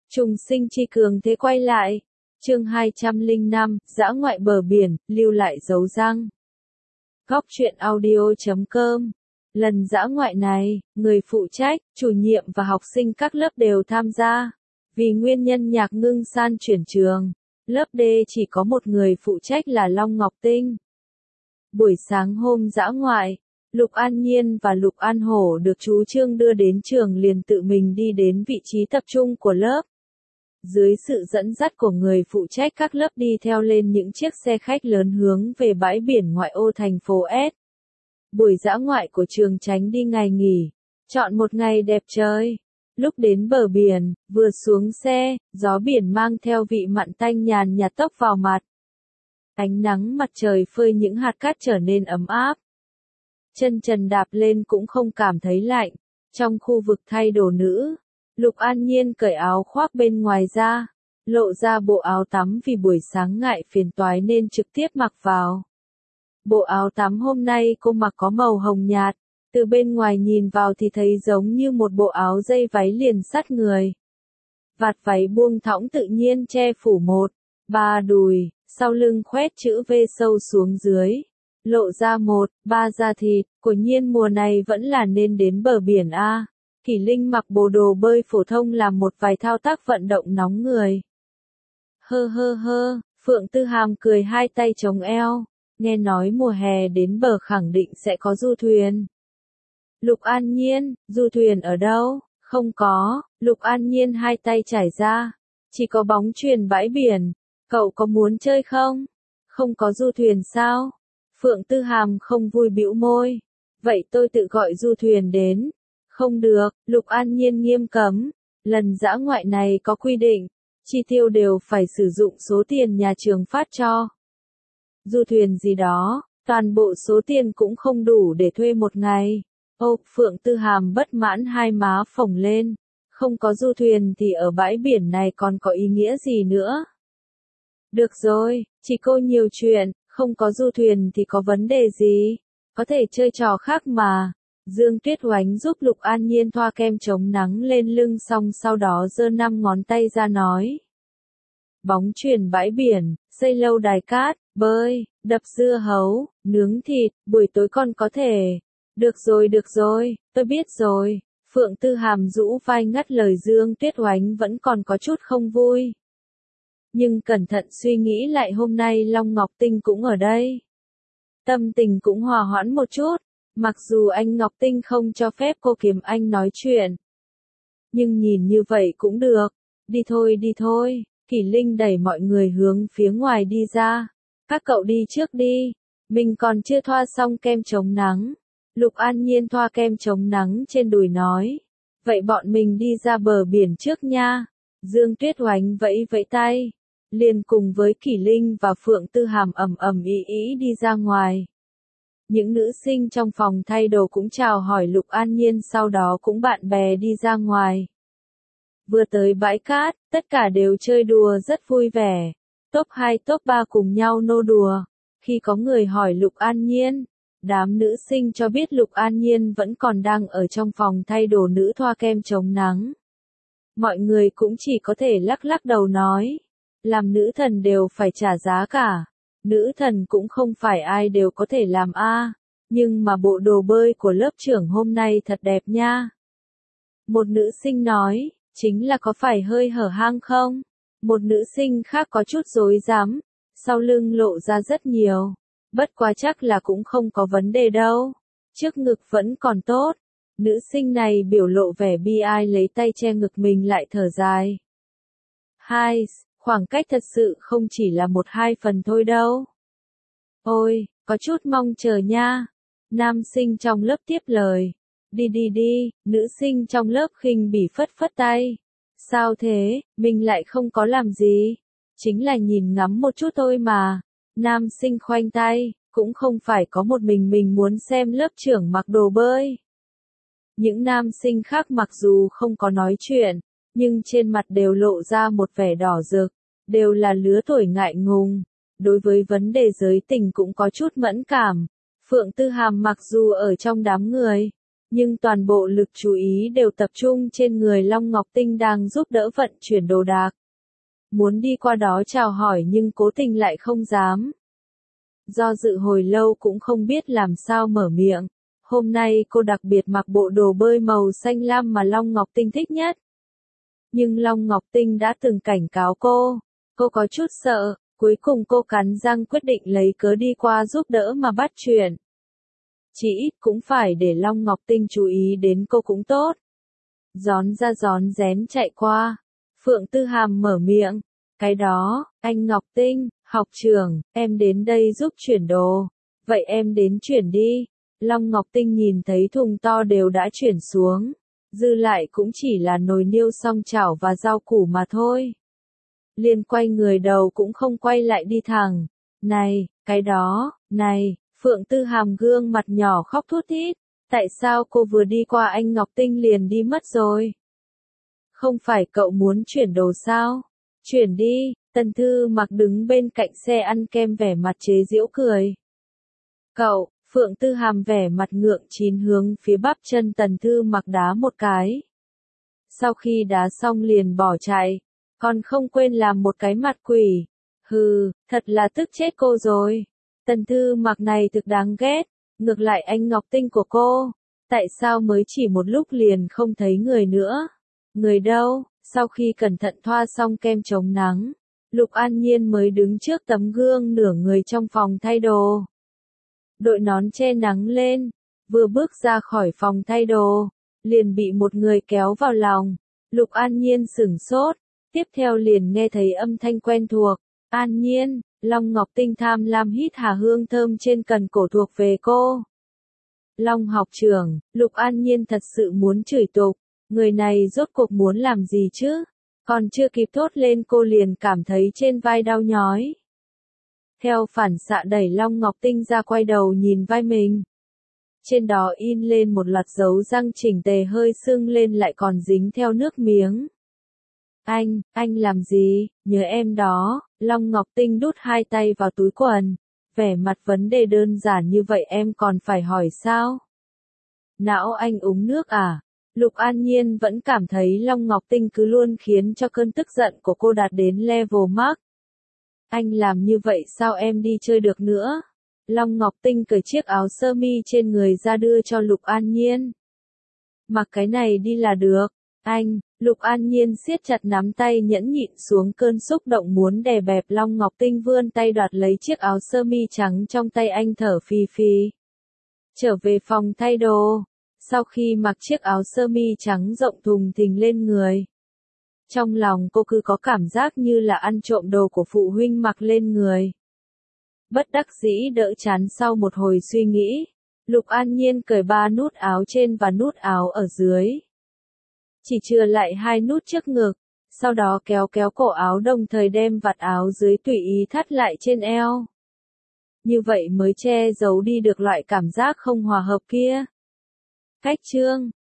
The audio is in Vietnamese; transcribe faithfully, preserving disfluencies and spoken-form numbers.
Trùng sinh chi cường thế quay lại. Chương hai trăm lẻ năm, dã ngoại bờ biển, lưu lại dấu răng. Góc truyện audio chấm com. Lần dã ngoại này, người phụ trách, chủ nhiệm và học sinh các lớp đều tham gia. Vì nguyên nhân Nhạc Ngưng San chuyển trường, lớp D chỉ có một người phụ trách là Long Ngọc Tinh. Buổi sáng hôm dã ngoại, Lục An Nhiên và Lục An Hổ được chú Trương đưa đến trường liền tự mình đi đến vị trí tập trung của lớp. Dưới sự dẫn dắt của người phụ trách các lớp đi theo lên những chiếc xe khách lớn hướng về bãi biển ngoại ô thành phố S. Buổi dã ngoại của trường tránh đi ngày nghỉ, chọn một ngày đẹp trời. Lúc đến bờ biển, vừa xuống xe, gió biển mang theo vị mặn tanh nhàn nhạt tốc vào mặt. Ánh nắng mặt trời phơi những hạt cát trở nên ấm áp. Chân trần đạp lên cũng không cảm thấy lạnh. Trong khu vực thay đồ nữ, Lục An Nhiên cởi áo khoác bên ngoài ra, lộ ra bộ áo tắm vì buổi sáng ngại phiền toái nên trực tiếp mặc vào. Bộ áo tắm hôm nay cô mặc có màu hồng nhạt, từ bên ngoài nhìn vào thì thấy giống như một bộ áo dây váy liền sát người. Vạt váy buông thõng tự nhiên che phủ một, ba đùi, sau lưng khoét chữ V sâu xuống dưới, lộ ra một, ba da thịt, của Nhiên mùa này vẫn là nên đến bờ biển a. Kỷ Linh mặc bộ đồ bơi phổ thông làm một vài thao tác vận động nóng người. Hơ hơ hơ, Phượng Tư Hàm cười hai tay chống eo, nghe nói mùa hè đến bờ khẳng định sẽ có du thuyền. Lục An Nhiên, du thuyền ở đâu? Không có, Lục An Nhiên hai tay trải ra, chỉ có bóng chuyền bãi biển, cậu có muốn chơi không? Không có du thuyền sao? Phượng Tư Hàm không vui bĩu môi, vậy tôi tự gọi du thuyền đến. Không được, Lục An Nhiên nghiêm cấm, lần dã ngoại này có quy định, chi tiêu đều phải sử dụng số tiền nhà trường phát cho. Du thuyền gì đó, toàn bộ số tiền cũng không đủ để thuê một ngày. Ô, Phượng Tư Hàm bất mãn hai má phồng lên, không có du thuyền thì ở bãi biển này còn có ý nghĩa gì nữa. Được rồi, chỉ cô nhiều chuyện, không có du thuyền thì có vấn đề gì, có thể chơi trò khác mà. Dương Tuyết Oánh giúp Lục An Nhiên thoa kem chống nắng lên lưng xong sau đó giơ năm ngón tay ra nói. Bóng chuyền bãi biển, xây lâu đài cát, bơi, đập dưa hấu, nướng thịt, buổi tối còn có thể. Được rồi được rồi, tôi biết rồi. Phượng Tư Hàm rũ vai ngắt lời Dương Tuyết Oánh vẫn còn có chút không vui. Nhưng cẩn thận suy nghĩ lại hôm nay Long Ngọc Tinh cũng ở đây. Tâm tình cũng hòa hoãn một chút. Mặc dù anh Ngọc Tinh không cho phép cô Kiếm Anh nói chuyện. Nhưng nhìn như vậy cũng được. Đi thôi đi thôi. Kỷ Linh đẩy mọi người hướng phía ngoài đi ra. Các cậu đi trước đi. Mình còn chưa thoa xong kem chống nắng. Lục An Nhiên thoa kem chống nắng trên đùi nói. Vậy bọn mình đi ra bờ biển trước nha. Dương Tuyết Oánh vẫy vẫy tay. Liền cùng với Kỷ Linh và Phượng Tư Hàm ầm ầm ĩ ĩ đi ra ngoài. Những nữ sinh trong phòng thay đồ cũng chào hỏi Lục An Nhiên sau đó cũng bạn bè đi ra ngoài. Vừa tới bãi cát, tất cả đều chơi đùa rất vui vẻ. Top hai top ba cùng nhau nô đùa. Khi có người hỏi Lục An Nhiên, đám nữ sinh cho biết Lục An Nhiên vẫn còn đang ở trong phòng thay đồ nữ thoa kem chống nắng. Mọi người cũng chỉ có thể lắc lắc đầu nói. Làm nữ thần đều phải trả giá cả. Nữ thần cũng không phải ai đều có thể làm a, à, nhưng mà bộ đồ bơi của lớp trưởng hôm nay thật đẹp nha. Một nữ sinh nói, chính là có phải hơi hở hang không? Một nữ sinh khác có chút rối rắm, sau lưng lộ ra rất nhiều. Bất quá chắc là cũng không có vấn đề đâu. Trước ngực vẫn còn tốt. Nữ sinh này biểu lộ vẻ bi ai lấy tay che ngực mình lại thở dài. Hai, khoảng cách thật sự không chỉ là một hai phần thôi đâu. Ôi, có chút mong chờ nha. Nam sinh trong lớp tiếp lời. Đi đi đi, nữ sinh trong lớp khinh bỉ phất phất tay. Sao thế, mình lại không có làm gì. Chính là nhìn ngắm một chút thôi mà. Nam sinh khoanh tay, cũng không phải có một mình mình muốn xem lớp trưởng mặc đồ bơi. Những nam sinh khác mặc dù không có nói chuyện, nhưng trên mặt đều lộ ra một vẻ đỏ rực, đều là lứa tuổi ngại ngùng, đối với vấn đề giới tình cũng có chút mẫn cảm. Phượng Tư Hàm mặc dù ở trong đám người, Nhưng toàn bộ lực chú ý đều tập trung trên người Long Ngọc Tinh đang giúp đỡ vận chuyển đồ đạc. Muốn đi qua đó chào hỏi nhưng cố tình lại không dám. Do dự hồi lâu cũng không biết làm sao mở miệng. Hôm nay cô đặc biệt mặc bộ đồ bơi màu xanh lam mà Long Ngọc Tinh thích nhất. Nhưng Long Ngọc Tinh đã từng cảnh cáo cô. Cô có chút sợ, cuối cùng cô cắn răng quyết định lấy cớ đi qua giúp đỡ mà bắt chuyện. Chỉ ít cũng phải để Long Ngọc Tinh chú ý đến cô cũng tốt. Gión ra gión rén chạy qua. Phượng Tư Hàm mở miệng. Cái đó, anh Ngọc Tinh, học trưởng, em đến đây giúp chuyển đồ. Vậy em đến chuyển đi. Long Ngọc Tinh nhìn thấy thùng to đều đã chuyển xuống. Dư lại cũng chỉ là nồi niêu song chảo và rau củ mà thôi. Liền quay người đầu cũng không quay lại đi thẳng. Này, cái đó, này, Phượng Tư Hàm gương mặt nhỏ khóc thút thít. Tại sao cô vừa đi qua anh Ngọc Tinh liền đi mất rồi? Không phải cậu muốn chuyển đồ sao? Chuyển đi, Tần Thư Mặc đứng bên cạnh xe ăn kem vẻ mặt chế giễu cười. Cậu, Phượng Tư Hàm vẻ mặt ngượng chín hướng phía bắp chân Tần Thư Mặc đá một cái. Sau khi đá xong liền bỏ chạy, còn không quên làm một cái mặt quỷ. Hừ, thật là tức chết cô rồi. Tần Thư Mặc này thực đáng ghét, ngược lại anh Ngọc Tinh của cô. Tại sao mới chỉ một lúc liền không thấy người nữa? Người đâu? Sau khi cẩn thận thoa xong kem chống nắng, Lục An Nhiên mới đứng trước tấm gương nửa người trong phòng thay đồ. Đội nón che nắng lên, vừa bước ra khỏi phòng thay đồ, liền bị một người kéo vào lòng. Lục An Nhiên sửng sốt, tiếp theo liền nghe thấy âm thanh quen thuộc. An Nhiên, Long Ngọc Tinh tham lam hít hà hương thơm trên cần cổ thuộc về cô. Long học trưởng, Lục An Nhiên thật sự muốn chửi tục. Người này rốt cuộc muốn làm gì chứ? Còn chưa kịp thốt lên cô liền cảm thấy trên vai đau nhói. Theo phản xạ đẩy Long Ngọc Tinh ra quay đầu nhìn vai mình. Trên đó in lên một loạt dấu răng chỉnh tề hơi sưng lên lại còn dính theo nước miếng. Anh, anh làm gì? Nhớ em đó. Long Ngọc Tinh đút hai tay vào túi quần. Vẻ mặt vấn đề đơn giản như vậy em còn phải hỏi sao? Não anh uống nước à? Lục An Nhiên vẫn cảm thấy Long Ngọc Tinh cứ luôn khiến cho cơn tức giận của cô đạt đến level max. Anh làm như vậy sao em đi chơi được nữa? Long Ngọc Tinh cởi chiếc áo sơ mi trên người ra đưa cho Lục An Nhiên. Mặc cái này đi là được. Anh, Lục An Nhiên siết chặt nắm tay nhẫn nhịn xuống cơn xúc động muốn đè bẹp. Long Ngọc Tinh vươn tay đoạt lấy chiếc áo sơ mi trắng trong tay anh thở phì phì. Trở về phòng thay đồ. Sau khi mặc chiếc áo sơ mi trắng rộng thùng thình lên người, trong lòng cô cứ có cảm giác như là ăn trộm đồ của phụ huynh mặc lên người. Bất đắc dĩ đỡ chán sau một hồi suy nghĩ, Lục An Nhiên cởi ba nút áo trên và nút áo ở dưới. Chỉ chừa lại hai nút trước ngực, sau đó kéo kéo cổ áo đồng thời đem vạt áo dưới tùy ý thắt lại trên eo. Như vậy mới che giấu đi được loại cảm giác không hòa hợp kia. Cách chương